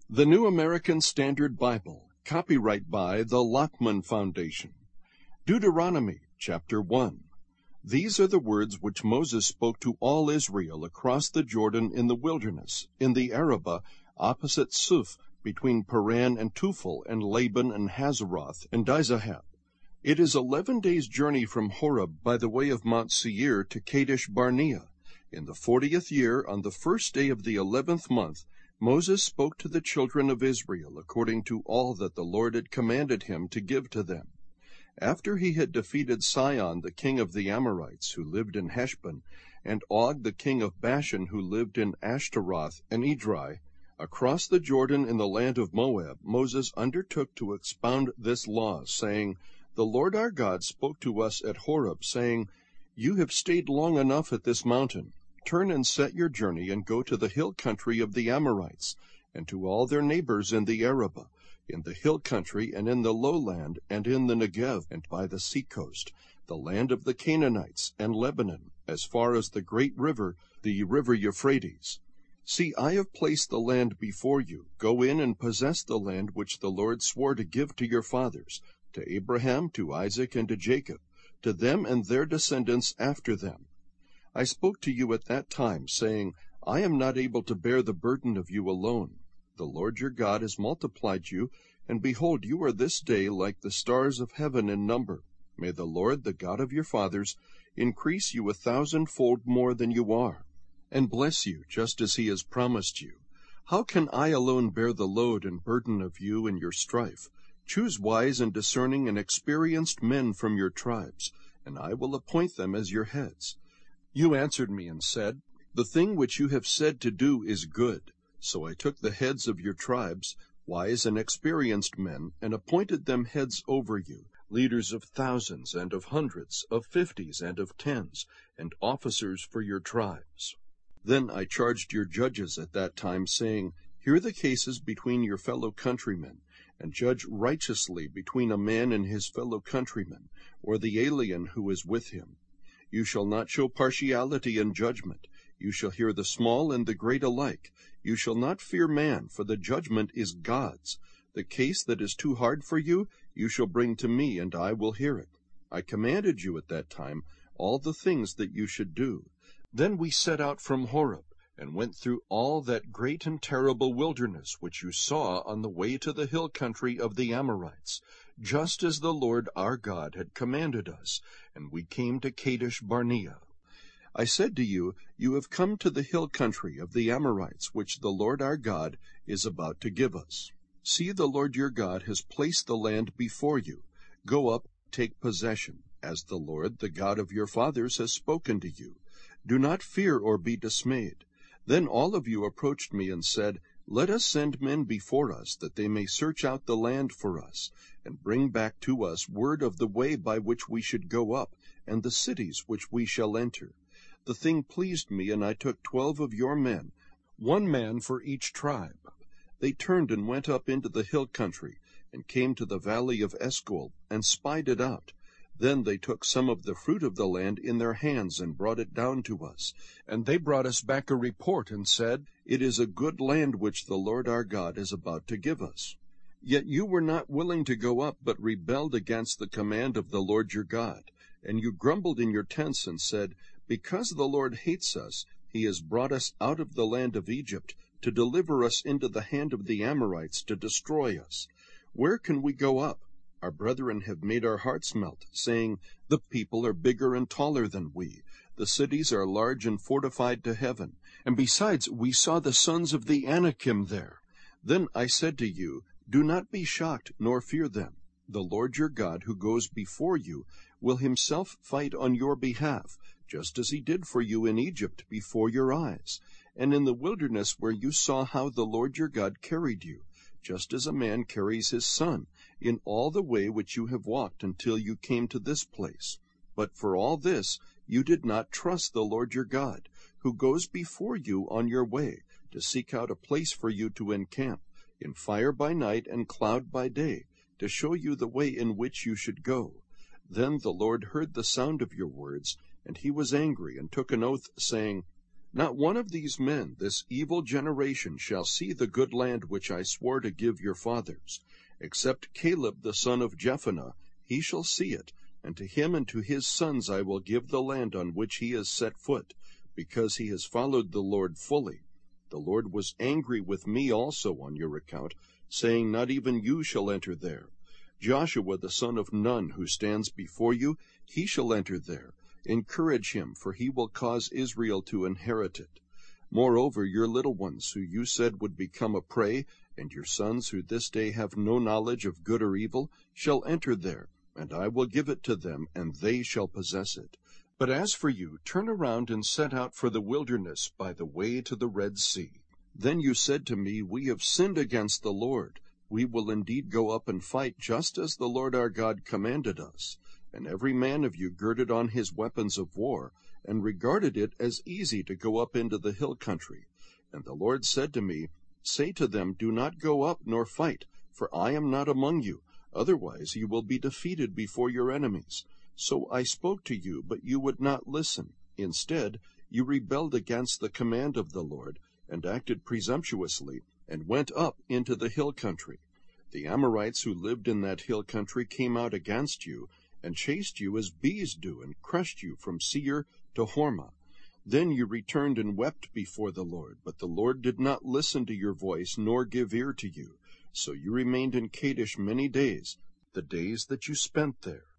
The New American Standard Bible, copyright by the Lockman Foundation. Deuteronomy, chapter 1. These are the words which Moses spoke to all Israel across the Jordan in the wilderness, in the Arabah, opposite Suf, between Paran and Tufel, and Laban and Hazeroth, and Dizahab. It is 11 days' journey from Horeb by the way of Mount Seir to Kadesh Barnea. In the 40th year, on the first day of the 11th month, Moses spoke to the children of Israel according to all that the Lord had commanded him to give to them. After he had defeated Sihon the king of the Amorites, who lived in Heshbon, and Og the king of Bashan, who lived in Ashtaroth and Edrei, across the Jordan in the land of Moab, Moses undertook to expound this law, saying, The Lord our God spoke to us at Horeb, saying, You have stayed long enough at this mountain. Turn and set your journey, and go to the hill country of the Amorites, and to all their neighbors in the Arabah, in the hill country, and in the lowland, and in the Negev, and by the seacoast, the land of the Canaanites, and Lebanon, as far as the great river, the river Euphrates. See, I have placed the land before you. Go in and possess the land which the Lord swore to give to your fathers, to Abraham, to Isaac, and to Jacob, to them and their descendants after them. I spoke to you at that time, saying, I am not able to bear the burden of you alone. The Lord your God has multiplied you, and behold, you are this day like the stars of heaven in number. May the Lord, the God of your fathers, increase you 1,000-fold more than you are, and bless you just as he has promised you. How can I alone bear the load and burden of you in your strife? Choose wise and discerning and experienced men from your tribes, and I will appoint them as your heads. You answered me and said, The thing which you have said to do is good. So I took the heads of your tribes, wise and experienced men, and appointed them heads over you, leaders of thousands and of hundreds, of 50s and of 10s, and officers for your tribes. Then I charged your judges at that time, saying, Hear the cases between your fellow countrymen, and judge righteously between a man and his fellow countryman, or the alien who is with him. You shall not show partiality in judgment. You shall hear the small and the great alike. You shall not fear man, for the judgment is God's. The case that is too hard for you, you shall bring to me, and I will hear it. I commanded you at that time all the things that you should do. Then we set out from Horeb, and went through all that great and terrible wilderness which you saw on the way to the hill country of the Amorites, just as the Lord our God had commanded us, and we came to Kadesh Barnea. I said to you, You have come to the hill country of the Amorites, which the Lord our God is about to give us. See, the Lord your God has placed the land before you. Go up, take possession, as the Lord, the God of your fathers, has spoken to you. Do not fear or be dismayed. Then all of you approached me and said, Let us send men before us, that they may search out the land for us, and bring back to us word of the way by which we should go up, and the cities which we shall enter. The thing pleased me, and I took 12 of your men, 1 man for each tribe. They turned and went up into the hill country, and came to the valley of Eshcol, and spied it out. Then they took some of the fruit of the land in their hands, and brought it down to us. And they brought us back a report, and said, It is a good land which the Lord our God is about to give us. Yet you were not willing to go up, but rebelled against the command of the Lord your God. And you grumbled in your tents, and said, Because the Lord hates us, he has brought us out of the land of Egypt, to deliver us into the hand of the Amorites, to destroy us. Where can we go up? Our brethren have made our hearts melt, saying, The people are bigger and taller than we. The cities are large and fortified to heaven. And besides, we saw the sons of the Anakim there. Then I said to you, Do not be shocked, nor fear them. The Lord your God, who goes before you, will himself fight on your behalf, just as he did for you in Egypt before your eyes, and in the wilderness where you saw how the Lord your God carried you, just as a man carries his son, in all the way which you have walked until you came to this place. But for all this you did not trust the Lord your God, who goes before you on your way, to seek out a place for you to encamp, in fire by night and cloud by day, to show you the way in which you should go. Then the Lord heard the sound of your words, and he was angry, and took an oath, saying, Not one of these men, this evil generation, shall see the good land which I swore to give your fathers. Except Caleb the son of Jephunneh, he shall see it, and to him and to his sons I will give the land on which he has set foot, because he has followed the Lord fully. The Lord was angry with me also on your account, saying, Not even you shall enter there. Joshua the son of Nun, who stands before you, he shall enter there. Encourage him, for he will cause Israel to inherit it. Moreover, your little ones, who you said would become a prey, and your sons, who this day have no knowledge of good or evil, shall enter there, and I will give it to them, and they shall possess it. But as for you, turn around and set out for the wilderness by the way to the Red Sea. Then you said to me, We have sinned against the Lord. We will indeed go up and fight, just as the Lord our God commanded us. And every man of you girded on his weapons of war, and regarded it as easy to go up into the hill country. And the Lord said to me, Say to them, Do not go up nor fight, for I am not among you. Otherwise you will be defeated before your enemies. So I spoke to you, but you would not listen. Instead, you rebelled against the command of the Lord, and acted presumptuously, and went up into the hill country. The Amorites who lived in that hill country came out against you, and chased you as bees do, and crushed you from Seir to Hormah. Then you returned and wept before the Lord, but the Lord did not listen to your voice, nor give ear to you. So you remained in Kadesh many days, the days that you spent there.